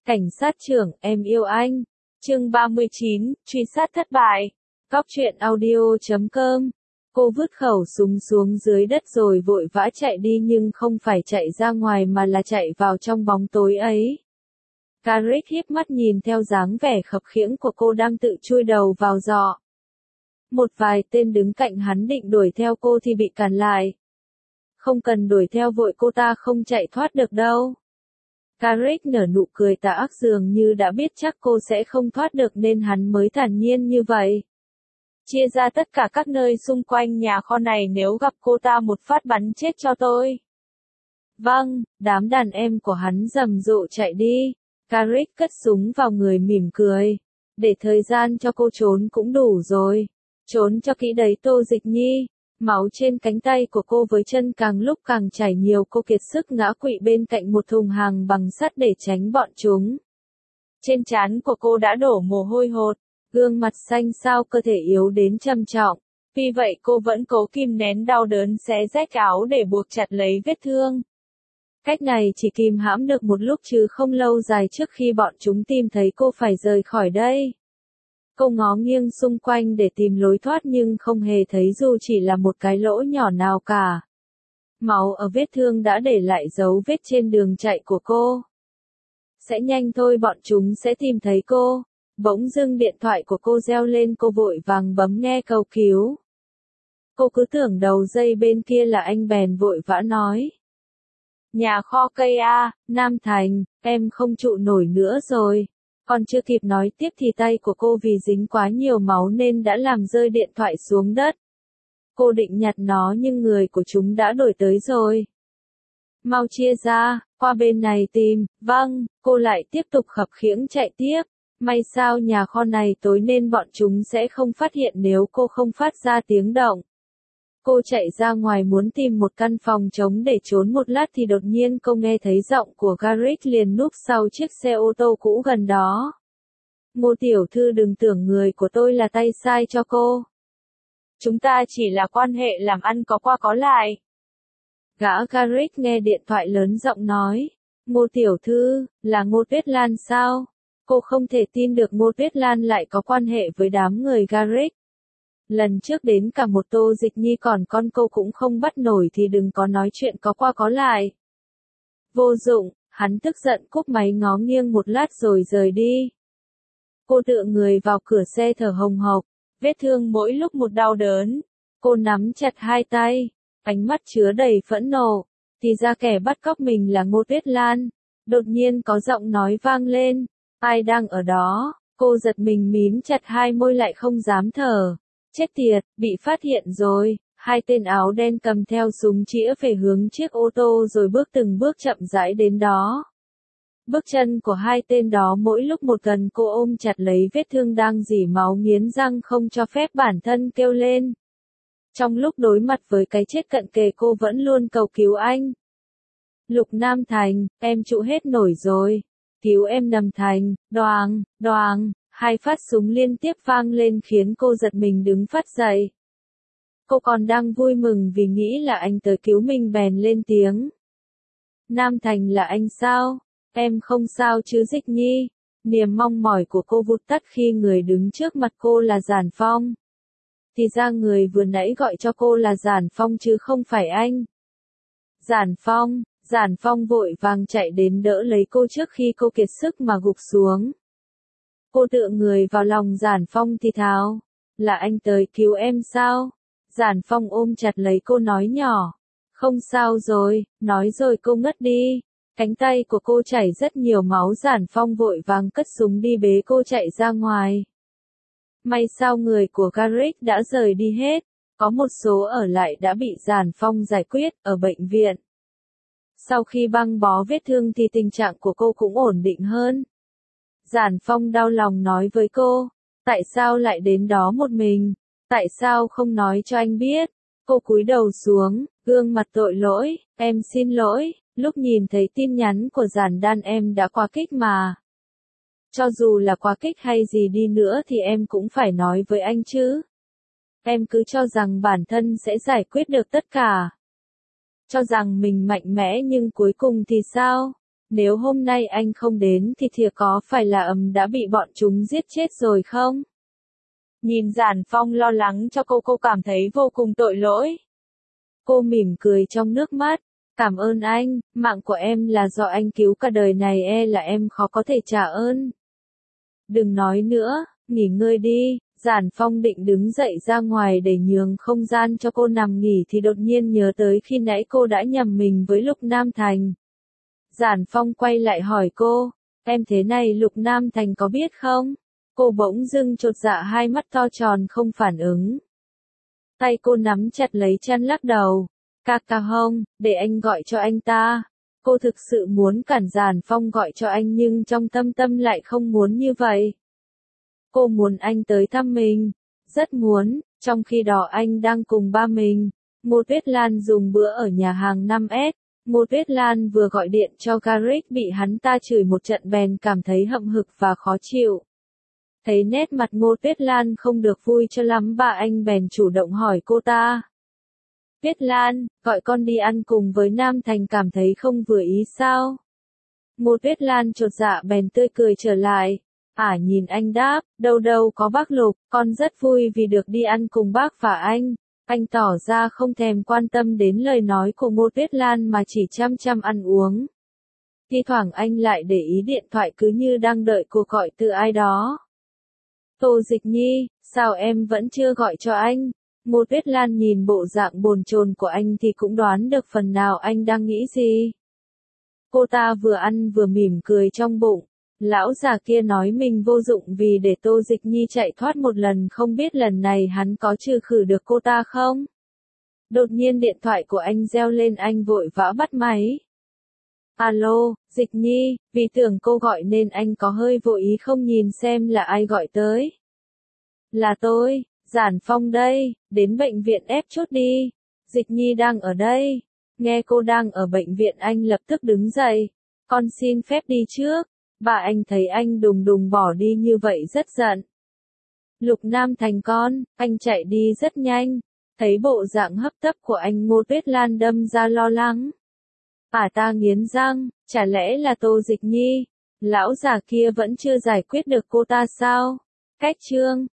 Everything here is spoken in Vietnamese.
Cảnh sát trưởng, em yêu anh. Chương 39, truy sát thất bại. Cóc truyện audio.com. Cô vứt khẩu súng xuống dưới đất rồi vội vã chạy đi, nhưng không phải chạy ra ngoài mà là chạy vào trong bóng tối ấy. Carrick híp mắt nhìn theo dáng vẻ khập khiễng của cô đang tự chui đầu vào giỏ. Một vài tên đứng cạnh hắn định đuổi theo cô thì bị cản lại. Không cần đuổi theo vội, cô ta không chạy thoát được đâu. Carrick nở nụ cười tà ác, dường như đã biết chắc cô sẽ không thoát được nên hắn mới thản nhiên như vậy. Chia ra tất cả các nơi xung quanh nhà kho này, nếu gặp cô ta một phát bắn chết cho tôi. Vâng, đám đàn em của hắn rầm rộ chạy đi. Carrick cất súng vào người mỉm cười. Để thời gian cho cô trốn cũng đủ rồi. Trốn cho kỹ đấy Tô Dịch Nhi. Máu trên cánh tay của cô với chân càng lúc càng chảy nhiều, cô kiệt sức ngã quỵ bên cạnh một thùng hàng bằng sắt để tránh bọn chúng. Trên trán của cô đã đổ mồ hôi hột, gương mặt xanh xao, cơ thể yếu đến trầm trọng. Vì vậy cô vẫn cố kìm nén đau đớn, xé rách áo để buộc chặt lấy vết thương. Cách này chỉ kìm hãm được một lúc chứ không lâu dài, trước khi bọn chúng tìm thấy cô phải rời khỏi đây. Cô ngó nghiêng xung quanh để tìm lối thoát nhưng không hề thấy dù chỉ là một cái lỗ nhỏ nào cả. Máu ở vết thương đã để lại dấu vết trên đường chạy của cô. Sẽ nhanh thôi, bọn chúng sẽ tìm thấy cô. Bỗng dưng điện thoại của cô reo lên, cô vội vàng bấm nghe cầu cứu. Cô cứ tưởng đầu dây bên kia là anh, bèn vội vã nói. Nhà kho cây A, Nam Thành, em không trụ nổi nữa rồi. Còn chưa kịp nói tiếp thì tay của cô vì dính quá nhiều máu nên đã làm rơi điện thoại xuống đất. Cô định nhặt nó nhưng người của chúng đã đuổi tới rồi. Mau chia ra, qua bên này tìm. Vâng, cô lại tiếp tục khập khiễng chạy tiếp. May sao nhà kho này tối nên bọn chúng sẽ không phát hiện nếu cô không phát ra tiếng động. Cô chạy ra ngoài muốn tìm một căn phòng trống để trốn một lát thì đột nhiên cô nghe thấy giọng của Carrick liền núp sau chiếc xe ô tô cũ gần đó. Ngô tiểu thư, đừng tưởng người của tôi là tay sai cho cô. Chúng ta chỉ là quan hệ làm ăn có qua có lại. Gã Carrick nghe điện thoại lớn giọng nói. Ngô tiểu thư, là Ngô Tuyết Lan sao? Cô không thể tin được Ngô Tuyết Lan lại có quan hệ với đám người Carrick. Lần trước đến cả một Tô Dịch Nhi còn con cô cũng không bắt nổi thì đừng có nói chuyện có qua có lại. Vô dụng, hắn tức giận cúp máy, ngó nghiêng một lát rồi rời đi. Cô tựa người vào cửa xe thở hồng hộc, vết thương mỗi lúc một đau đớn. Cô nắm chặt hai tay, ánh mắt chứa đầy phẫn nộ. Thì ra kẻ bắt cóc mình là Ngô Tuyết Lan. Đột nhiên có giọng nói vang lên. Ai đang ở đó? Cô giật mình mím chặt hai môi lại không dám thở. Chết tiệt, bị phát hiện rồi. Hai tên áo đen cầm theo súng chĩa về hướng chiếc ô tô rồi bước từng bước chậm rãi đến đó. Bước chân của hai tên đó mỗi lúc một gần, cô ôm chặt lấy vết thương đang rỉ máu, nghiến răng không cho phép bản thân kêu lên. Trong lúc đối mặt với cái chết cận kề, cô vẫn luôn cầu cứu anh. Lục Nam Thành, em trụ hết nổi rồi. Cứu em Nam Thành. Đoàng, đoàng. Hai phát súng liên tiếp vang lên khiến cô giật mình đứng phắt dậy. Cô còn đang vui mừng vì nghĩ là anh tới cứu mình bèn lên tiếng. Nam Thành, là anh sao? Em không sao chứ Dịch Nhi? Niềm mong mỏi của cô vụt tắt khi người đứng trước mặt cô là Giản Phong. Thì ra người vừa nãy gọi cho cô là Giản Phong chứ không phải anh. Giản Phong vội vàng chạy đến đỡ lấy cô trước khi cô kiệt sức mà gục xuống. Cô tựa người vào lòng Giản Phong thì thào. Là anh tới cứu em sao? Giản Phong ôm chặt lấy cô nói nhỏ. Không sao rồi, nói rồi cô ngất đi. Cánh tay của cô chảy rất nhiều máu, Giản Phong vội vàng cất súng đi bế cô chạy ra ngoài. May sao người của Carrick đã rời đi hết. Có một số ở lại đã bị Giản Phong giải quyết ở bệnh viện. Sau khi băng bó vết thương thì tình trạng của cô cũng ổn định hơn. Giản Phong đau lòng nói với cô, tại sao lại đến đó một mình, tại sao không nói cho anh biết. Cô cúi đầu xuống, gương mặt tội lỗi, em xin lỗi, lúc nhìn thấy tin nhắn của Giản Đan em đã quá kích mà. Cho dù là quá kích hay gì đi nữa thì em cũng phải nói với anh chứ. Em cứ cho rằng bản thân sẽ giải quyết được tất cả. Cho rằng mình mạnh mẽ nhưng cuối cùng thì sao? Nếu hôm nay anh không đến thì thiệt có phải là đã bị bọn chúng giết chết rồi không? Nhìn Giản Phong lo lắng cho cô cảm thấy vô cùng tội lỗi. Cô mỉm cười trong nước mắt. Cảm ơn anh, mạng của em là do anh cứu cả đời này là em khó có thể trả ơn. Đừng nói nữa, nghỉ ngơi đi. Giản Phong định đứng dậy ra ngoài để nhường không gian cho cô nằm nghỉ thì đột nhiên nhớ tới khi nãy cô đã nhầm mình với Lục Nam Thành. Giản Phong quay lại hỏi cô, em thế này Lục Nam Thành có biết không? Cô bỗng dưng chột dạ hai mắt to tròn không phản ứng. Tay cô nắm chặt lấy chăn lắc đầu. Ca không, để anh gọi cho anh ta. Cô thực sự muốn cản Giản Phong gọi cho anh nhưng trong tâm lại không muốn như vậy. Cô muốn anh tới thăm mình, rất muốn, trong khi đó anh đang cùng ba mình. Ngô Tuyết Lan dùng bữa ở nhà hàng 5S. Ngô Tuyết Lan vừa gọi điện cho Garrick bị hắn ta chửi một trận bèn cảm thấy hậm hực và khó chịu. Thấy nét mặt Ngô Tuyết Lan không được vui cho lắm bà anh bèn chủ động hỏi cô ta. Tuyết Lan, gọi con đi ăn cùng với Nam Thành cảm thấy không vừa ý sao? Ngô Tuyết Lan chột dạ bèn tươi cười trở lại. Nhìn anh đáp, đâu có bác Lục, con rất vui vì được đi ăn cùng bác và anh. Anh tỏ ra không thèm quan tâm đến lời nói của Ngô Tuyết Lan mà chỉ chăm ăn uống. Thi thoảng anh lại để ý điện thoại cứ như đang đợi cuộc gọi từ ai đó. Tô Dịch Nhi, sao em vẫn chưa gọi cho anh? Ngô Tuyết Lan nhìn bộ dạng bồn chồn của anh thì cũng đoán được phần nào anh đang nghĩ gì. Cô ta vừa ăn vừa mỉm cười trong bụng. Lão già kia nói mình vô dụng vì để Tô Dịch Nhi chạy thoát một lần, không biết lần này hắn có trừ khử được cô ta không? Đột nhiên điện thoại của anh reo lên, anh vội vã bắt máy. Alo, Dịch Nhi, vì tưởng cô gọi nên anh có hơi vội ý không nhìn xem là ai gọi tới. Là tôi, Giản Phong đây, đến bệnh viện ép chút đi. Dịch Nhi đang ở đây. Nghe cô đang ở bệnh viện anh lập tức đứng dậy. Con xin phép đi trước. Bà anh thấy anh đùng bỏ đi như vậy rất giận. Lục Nam Thành con, anh chạy đi rất nhanh. Thấy bộ dạng hấp tấp của anh Ngô Tuyết Lan đâm ra lo lắng. Ta nghiến răng, chả lẽ là Tô Dịch Nhi? Lão già kia vẫn chưa giải quyết được cô ta sao? Cách chương